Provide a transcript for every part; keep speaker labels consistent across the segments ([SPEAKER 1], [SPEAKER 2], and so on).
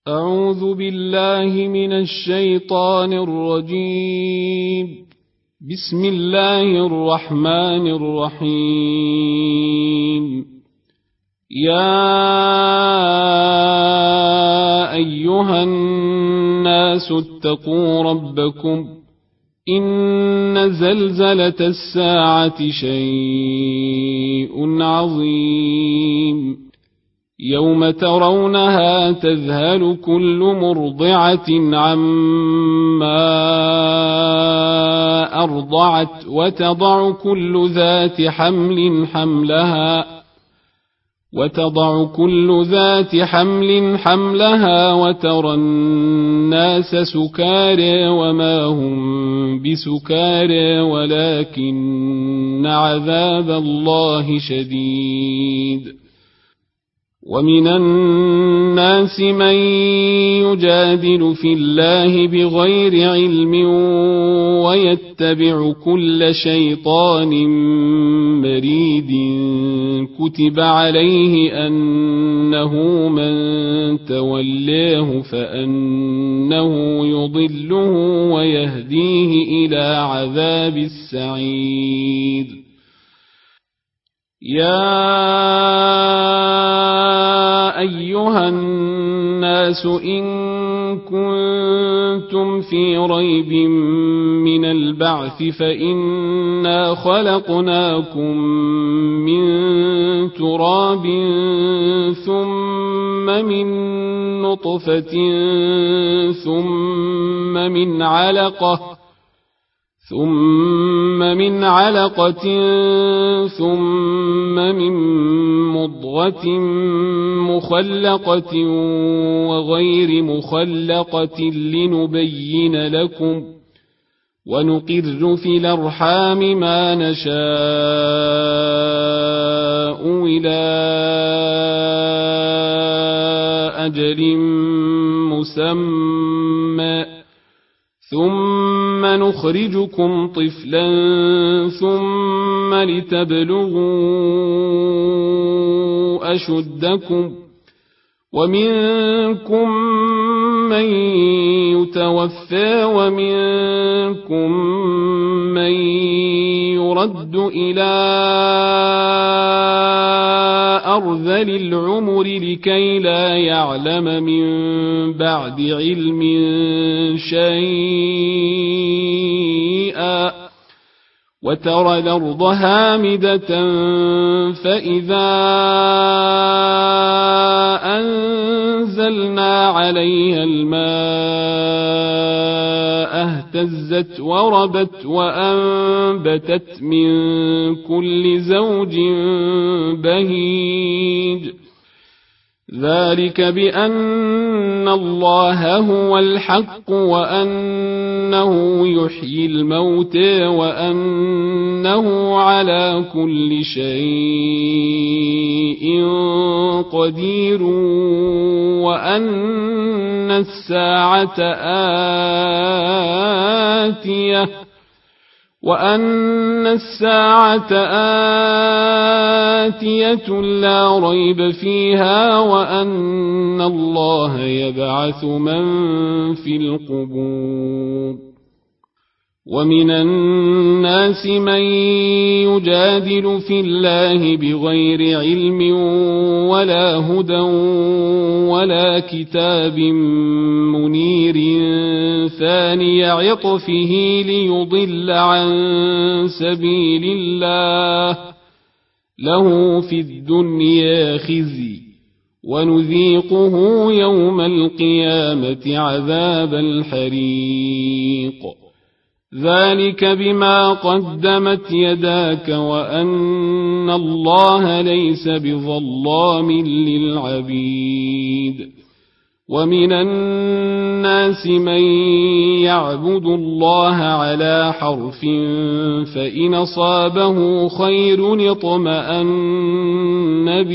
[SPEAKER 1] أعوذ بالله من الشيطان الرجيم. بسم الله الرحمن الرحيم. يا أيها الناس اتقوا ربكم إن زلزلة الساعة شيء عظيم يوم ترونها تذهل كل مرضعة عما أرضعت وتضع كل ذات حمل حملها وترى الناس سكارى وما هم بسكارى ولكن عذاب الله شديد. ومن الناس من يجادل في الله بغير علم ويتبع كل شيطان مريد كتب عليه أنه من تولاه فأنه يضله ويهديه إلى عذاب السعير. يا أيها الناس إن كنتم في ريب من البعث فإنا خلقناكم من تراب ثم من نطفة ثم من علقة ثم من مضغة مخلقة وغير مخلقة لنبين لكم ونقر في الأرحام ما نشاء إلى أجل مسمى ثم نخرجكم طفلا ثم لتبلغوا أشدكم ومنكم من يتوفى ومنكم من يرد إلى أرذل العمر لكي لا يعلم من بعد علم شيئا وترى الأرض هامدة فإذا أنزلنا عليها الماء اهتزت وربت وأنبتت من كل زوج بهيج. ذلك بأن الله هو الحق وأنه يحيي الموتى وأنه على كل شيء قدير وأن الساعة آتية لا ريب فيها وأن الله يبعث من في القبور. ومن الناس من يجادل في الله بغير علم ولا هدى ولا كتاب منير ثاني عطفه ليضل عن سبيل الله له في الدنيا خزي ونذيقه يوم القيامة عذاب الحريق. ذلك بما قدمت يداك وأن الله ليس بظلام للعبيد. ومن الناس من يعبد الله على حرف فإن أصابه خير اطمأن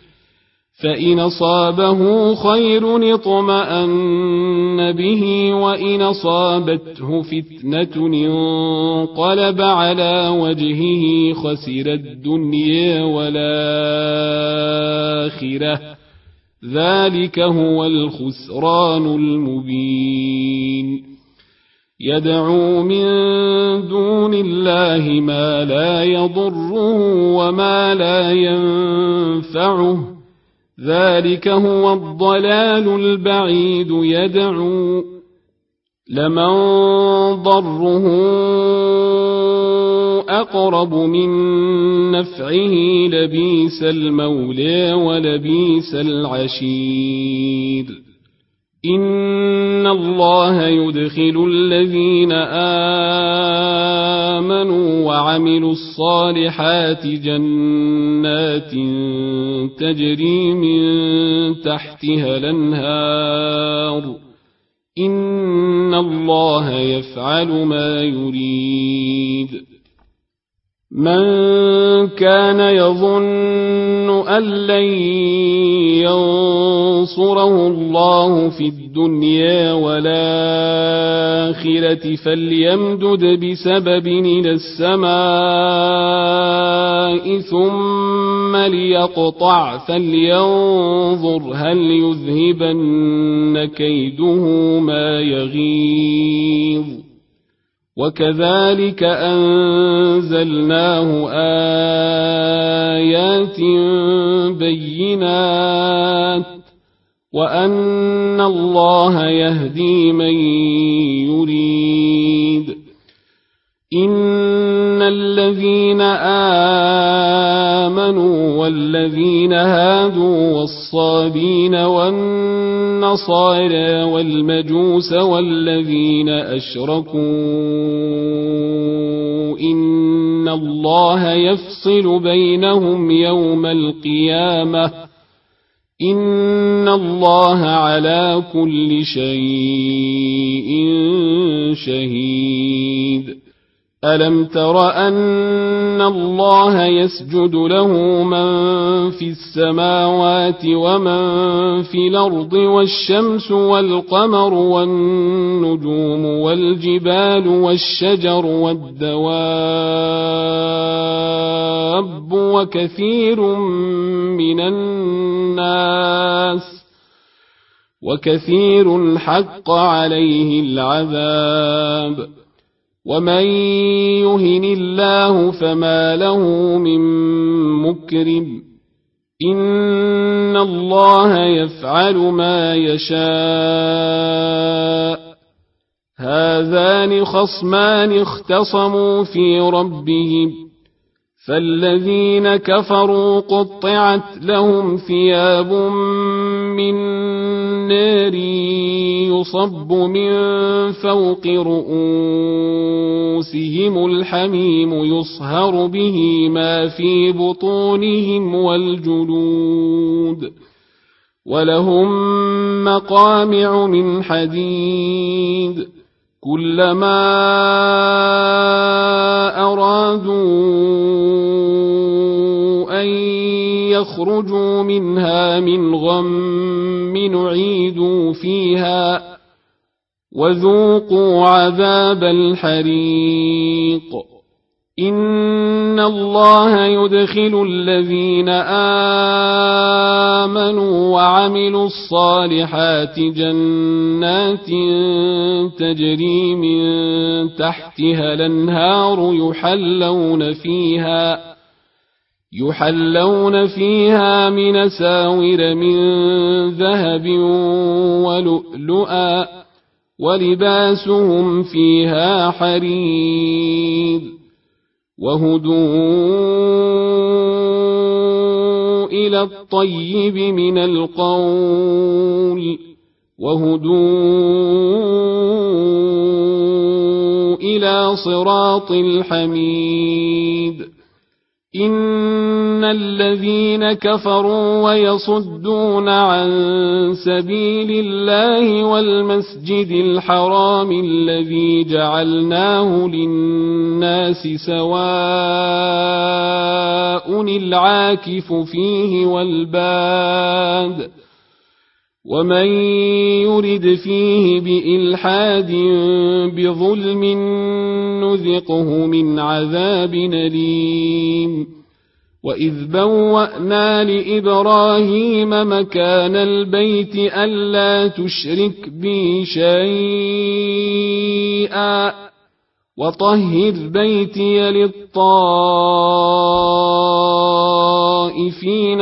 [SPEAKER 1] به وإن أصابته فتنة انقلب على وجهه خسر الدنيا والآخرة ذلك هو الخسران المبين يدعو من دون الله ما لا يضره وما لا ينفعه ذلك هو الضلال البعيد يدعو لمن ضره أقرب من نفعه لبيس المولى ولبيس العشير إن الله يدخل الذين آمنوا وعملوا الصالحات جنات تجري من تحتها الأنهار إن الله يفعل ما يريد من كان يظن أن لن ينصره الله في الدنيا والآخرة فليمدد بسبب إلى السماء ثم ليقطع فلينظر هل يذهبن كيده ما يغيظ وكذلك أنزلناه آيات بينات وأن الله يهدي من يريد إن الذين آمنوا والذين هادوا والصابين والنصارى والمجوس والذين أشركوا إن الله يفصل بينهم يوم القيامة إن الله على كل شيء شهيد ألم تر أن الله يسجد له من في السماوات ومن في الأرض والشمس والقمر والنجوم والجبال والشجر والدواب وكثير حق عليه العذاب ومن يهن الله فما له من مكرم إن الله يفعل ما يشاء هذان خصمان اختصموا في ربهم فالذين كفروا قطعت لهم ثياب من نار يصب من فوق رؤوسهم الحميم يصهر به ما في بطونهم والجلود ولهم مقامع من حديد كلما أرادوا أن يخرجوا منها من غم نعيدوا فيها وذوقوا عذاب الحريق إن الله يدخل الذين آمنوا وعملوا الصالحات جنات تجري من تحتها الأنهار يحلون فيها من ساور من ذهب ولؤلؤا ولباسهم فيها حرير وهدوا إلى الطيب من القول وهدوا إلى صراط الحميد إن الذين كفروا ويصدون عن سبيل الله والمسجد الحرام الذي جعلناه للناس سواء العاكف فيه والباد ومن يرد فيه بإلحاد بظلم نذقه من عذاب أليم وإذ بوأنا لإبراهيم مكان البيت ألا تشرك بي شيئا وطهر بيتي للطائفين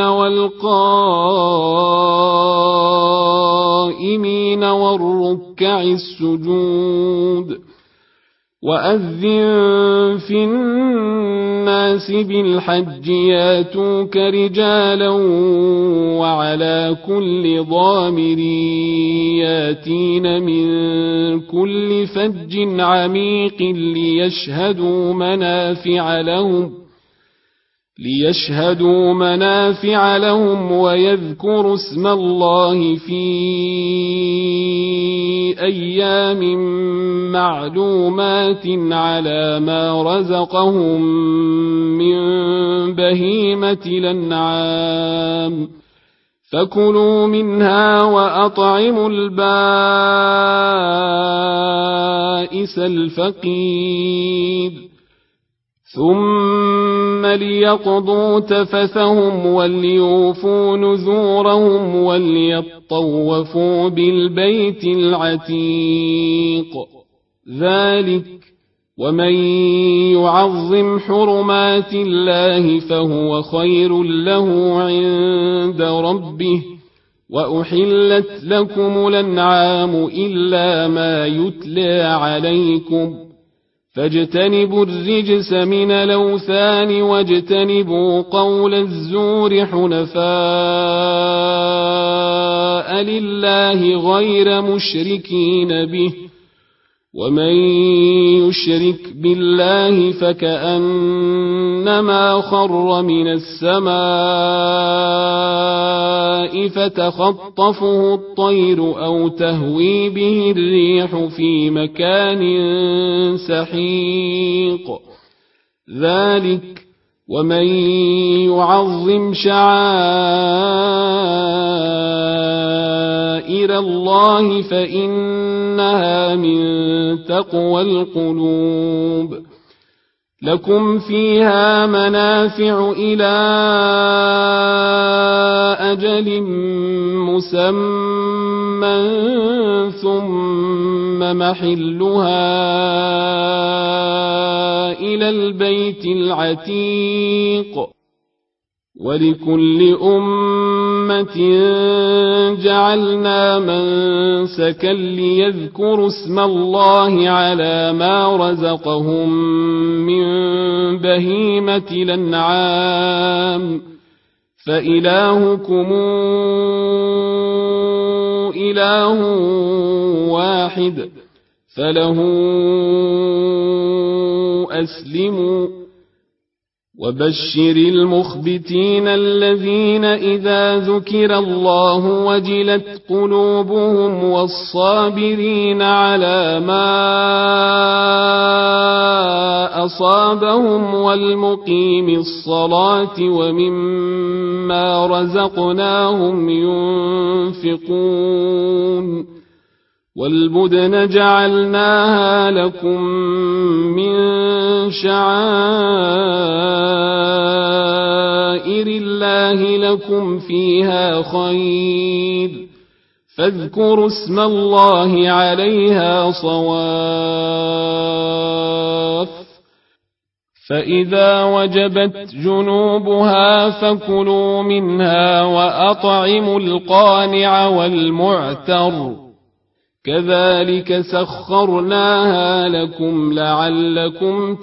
[SPEAKER 1] والقائمين والركع السجود وأذن في الناس بالحج ياتوك رجالا وعلى كل ضامر ياتين من كل فج عميق ليشهدوا منافع لهم ويذكروا اسم الله في أيام معلومات على ما رزقهم من بهيمة الأنعام فكلوا منها وأطعموا البائس الفقير ثم ليقضوا تفثهم وليوفوا نذورهم وليطوفوا بالبيت العتيق ذلك ومن يعظم حرمات الله فهو خير له عند ربه وأحلت لكم الأنعام إلا ما يتلى عليكم فاجتنبوا الرجس من الأوثان واجتنبوا قول الزور حنفاء لله غير مشركين به ومن يشرك بالله فكأنما خر من السماء فتخطفه الطير أو تهوي به الريح في مكان سحيق ذلك ومن يعظم شعائر الله فإنها من تقوى القلوب لكم فيها منافع إلى أجل مسمى ثم محلها إلى البيت العتيق ولكل أمة جعلنا منسكا ليذكروا اسم الله على ما رزقهم من بهيمة الأنعام فإلهكم إله واحد فله أسلموا وبشر المخبتين الذين إذا ذكر الله وجلت قلوبهم والصابرين على ما أصابهم والمقيم الصلاة ومما رزقناهم ينفقون والبدن جعلناها لكم من شعائر الله لكم فيها خير فاذكروا اسم الله عليها صواف فإذا وجبت جنوبها فكلوا منها وأطعموا القانع والمعتر كذلك سخرناها لكم لعلكم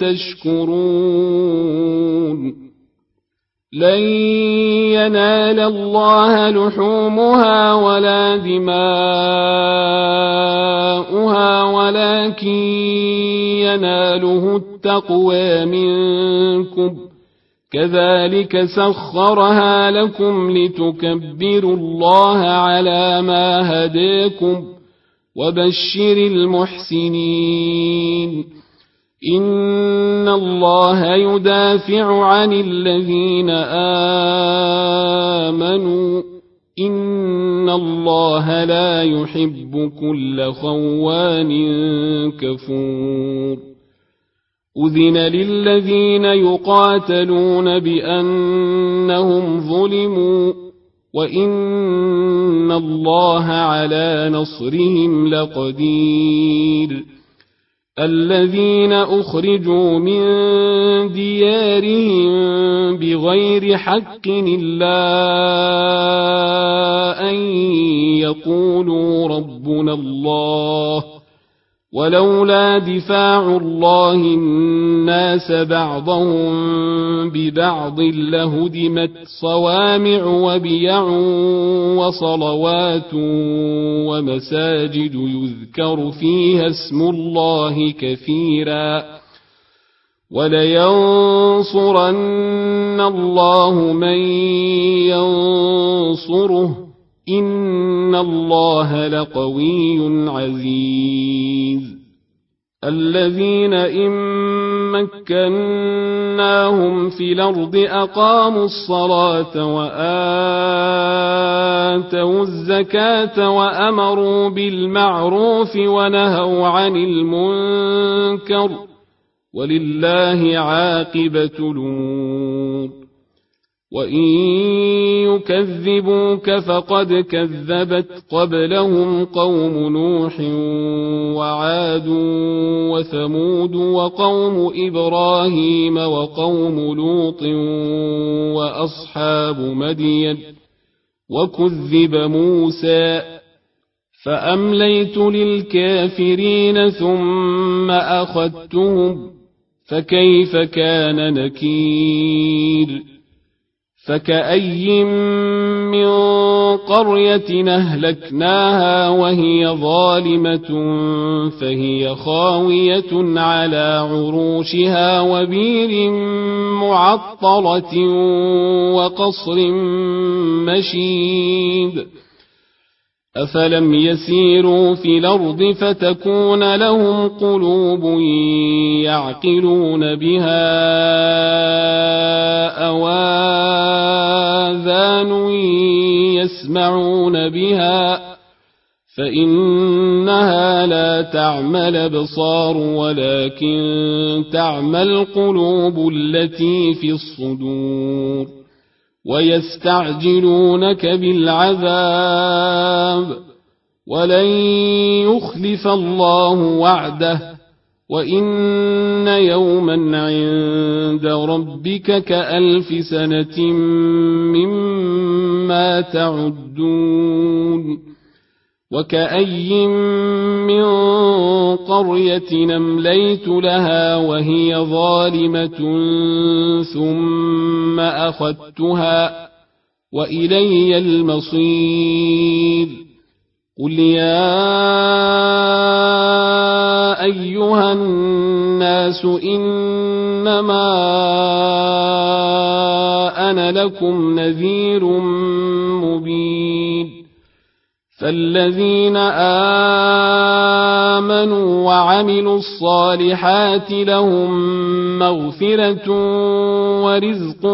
[SPEAKER 1] تشكرون لن ينال الله لحومها ولا دماؤها ولكن يناله التقوى منكم كذلك سخرها لكم لتكبروا الله على ما هداكم وبشر المحسنين إن الله يدافع عن الذين آمنوا إن الله لا يحب كل خوان كفور أذن للذين يقاتلون بأنهم ظلموا وإن الله على نصرهم لقدير الذين أخرجوا من ديارهم بغير حق إلا أن يقولوا ربنا الله ولولا دفاع الله الناس بعضهم ببعض لهدمت صوامع وبيع وصلوات ومساجد يذكر فيها اسم الله كثيرا ولينصرن الله من ينصره إن الله لقوي عزيز الذين إن مكناهم في الأرض أقاموا الصلاة وآتوا الزكاة وأمروا بالمعروف ونهوا عن المنكر ولله عاقبة الأمور وإن يكذبوك فقد كذبت قبلهم قوم نوح وعاد وثمود وقوم إبراهيم وقوم لوط وأصحاب مدين وكذب موسى فأمليت للكافرين ثم أخذتهم فكيف كان نكير فكأي من قرية أهلكناها وهي ظالمة فهي خاوية على عروشها وبير معطلة وقصر مشيد أفلم يسيروا في الأرض فتكون لهم قلوب يعقلون بها أو آذان يسمعون بها فإنها لا تعمى الأبصار ولكن تعمى القلوب التي في الصدور ويستعجلونك بالعذاب ولن يخلف الله وعده وإن يوما عند ربك كألف سنة مما تعدون وكأي من قرية أمليت لها وهي ظالمة ثم أخذتها وإلي المصير قل يا أيها الناس إنما أنا لكم نذير مبين فالذين آمنوا وعملوا الصالحات لهم مغفرة ورزق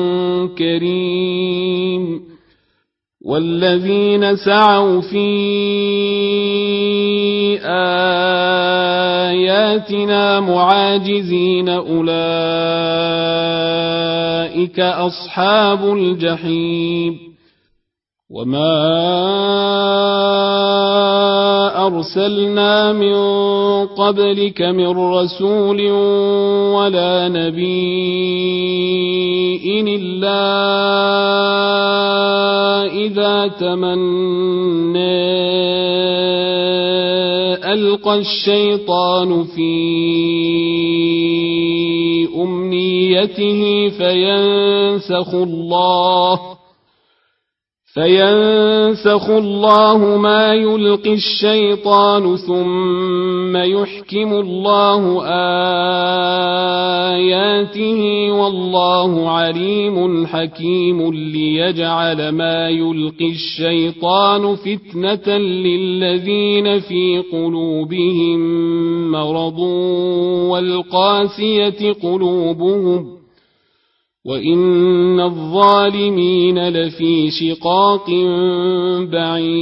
[SPEAKER 1] كريم والذين سعوا في آياتنا معاجزين أولئك أصحاب الجحيم وما أرسلنا من قبلك من رسول ولا نبي إلا إذا تمنى ألقى الشيطان في أمنيته فينسخ الله ما يلقي الشيطان ثم يحكم الله آياته والله عليم حكيم ليجعل ما يلقي الشيطان فتنة للذين في قلوبهم مرض والقاسية قلوبهم وإن الظالمين لفي شقاق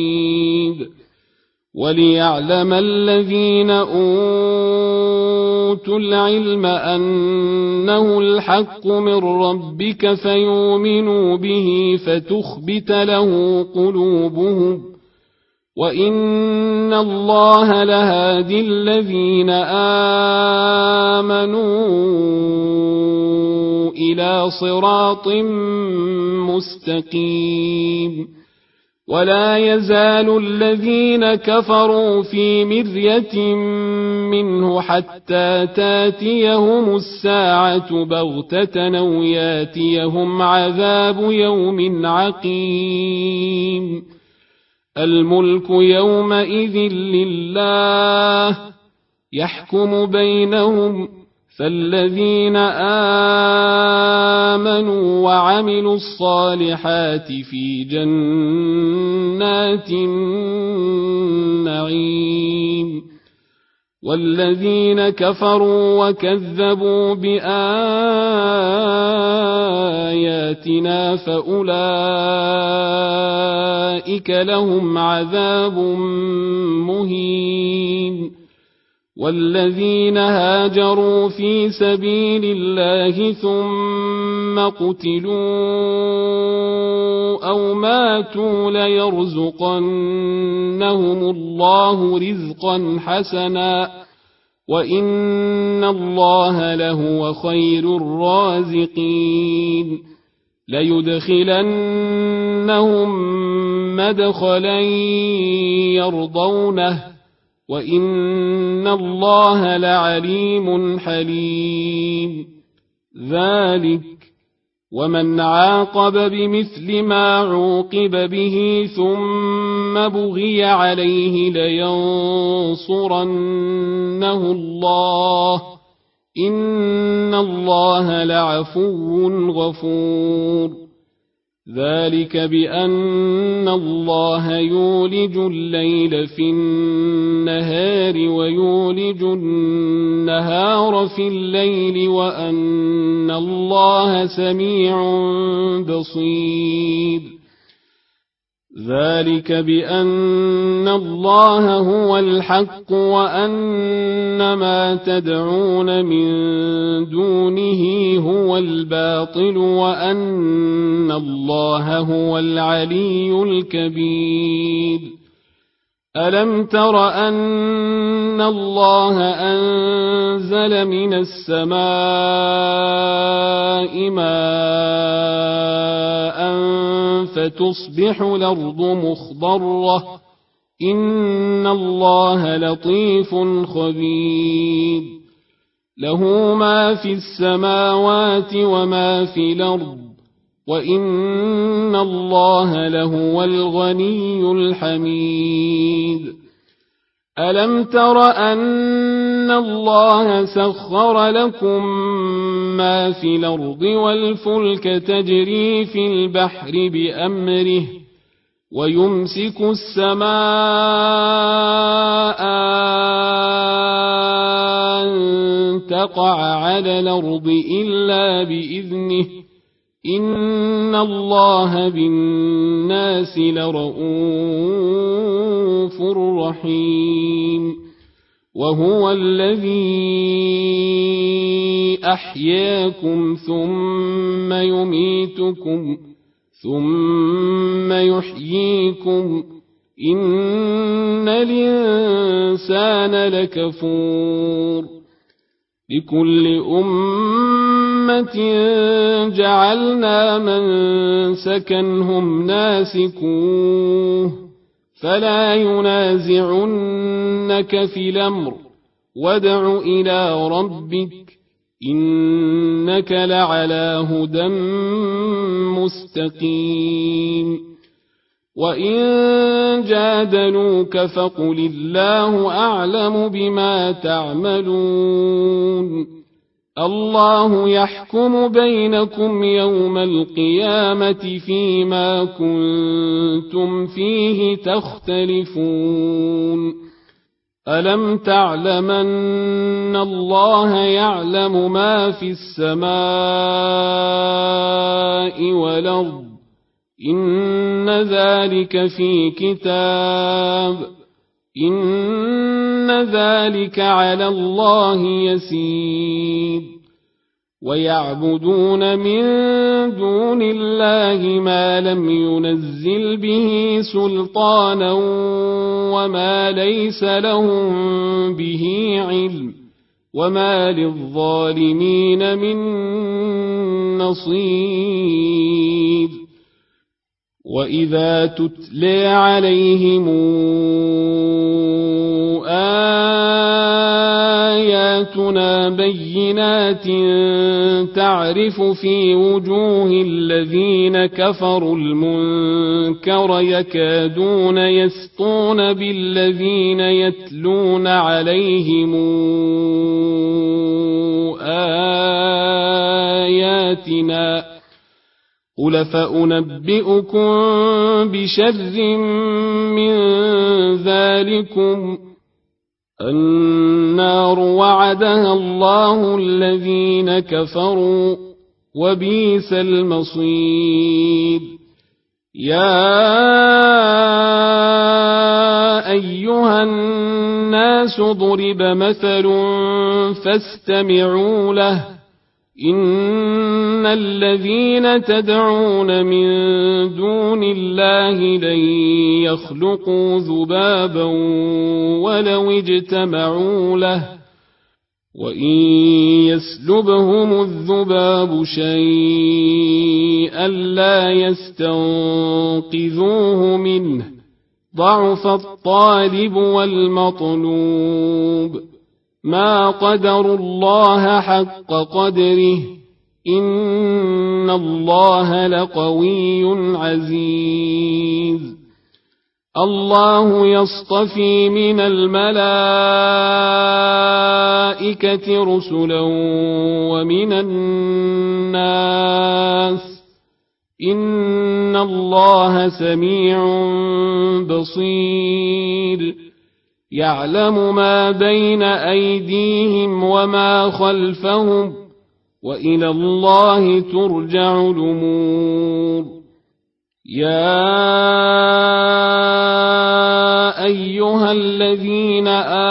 [SPEAKER 1] بعيد وليعلم الذين أوتوا أوتوا العلم أنه الحق من ربك فيؤمنوا به فتخبت له قلوبهم وإن الله لهادي الذين آمنوا إلى صراط مستقيم ولا يزال الذين كفروا في مرية منه حتى تاتيهم الساعة بغتة أو ياتيهم عذاب يوم عقيم الملك يومئذ لله يحكم بينهم فالذين آمنوا وعملوا الصالحات في جنات النعيم والذين كفروا وكذبوا بآياتنا فأولئك لهم عذاب مهين والذين هاجروا في سبيل الله ثم قتلوا أو ماتوا ليرزقنهم الله رزقا حسنا وإن الله لهو خير الرازقين ليدخلنهم مدخلا يرضونه وإن الله لعليم حليم ذلك ومن عاقب بمثل ما عوقب به ثم بغي عليه لينصرنه الله إن الله لعفو غفور ذلك بأن الله يولج الليل في النهار ويولج النهار في الليل وأن الله سميع بصير ذلك بأن الله هو الحق وأن ما تدعون من دونه هو الباطل وأن الله هو العلي الكبير ألم تر أن الله أنزل من السماء ماء فتصبح الأرض مخضرة إن الله لطيف خبير له ما في السماوات وما في الأرض وإن الله لهو الغني الحميد ألم تر أن الله سخر لكم ما في الأرض والفلك تجري في البحر بأمره ويمسك السماء أن تقع على الأرض إلا بإذنه إن الله بالناس لرءوف رحيم وهو الذي أحياكم ثم يميتكم ثم يحييكم إن الإنسان لكفور لكل أمة جعلنا منسكا هم ناسكوه فلا ينازعنك في الأمر وادع إلى ربك إنك لعلى هدى مستقيم وإن جادلوك فقل الله أعلم بما تعملون الله يحكم بينكم يوم القيامة فيما كنتم فيه تختلفون ألم تعلمن الله يعلم ما في السماء والأرض إن ذلك في كتاب إن ذلك على الله يسير ويعبدون من دون الله ما لم ينزل به سلطانا وما ليس لهم به علم وما للظالمين من نصير وإذا تتلى عليهم آياتنا بينات تعرف في وجوه الذين كفروا المنكر يكادون يسطون بالذين يتلون عليهم آياتنا قل فأنبئكم بشر من ذلكم النار وعدها الله الذين كفروا وبئس المصير يا أيها الناس ضرب مثل فاستمعوا له إن الذين تدعون من دون الله لن يخلقوا ذبابا ولو اجتمعوا له وإن يسلبهم الذباب شيئا لا يستنقذوه منه ضعف الطالب والمطلوب ما قدروا الله حق قدره إن الله لقوي عزيز الله يصطفي من الملائكة رسلا ومن الناس إن الله سميع بصير يعلم ما بين أيديهم وما خلفهم وإلى الله ترجع الأمور يا أيها الذين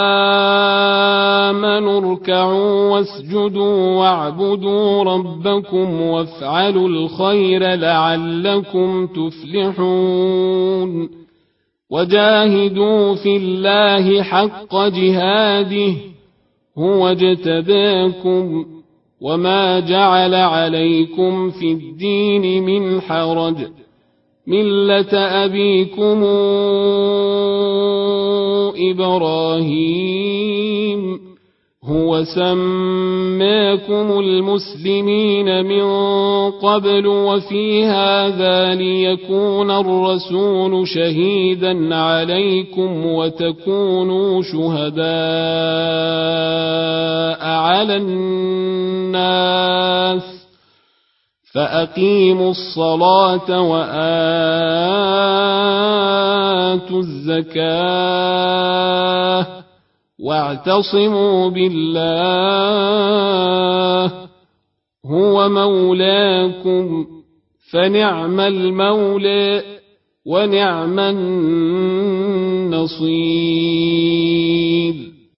[SPEAKER 1] آمنوا اركعوا واسجدوا واعبدوا ربكم وافعلوا الخير لعلكم تفلحون وجاهدوا في الله حق جهاده هو اجتباكم وما جعل عليكم في الدين من حرج ملة أبيكم إبراهيم هو سماكم المسلمين من قبل وفي هذا ليكون الرسول شهيدا عليكم وتكونوا شهداء على الناس فأقيموا الصلاة وآتوا الزكاة واعتصموا بالله هو مولاكم فنعم المولى ونعم النصير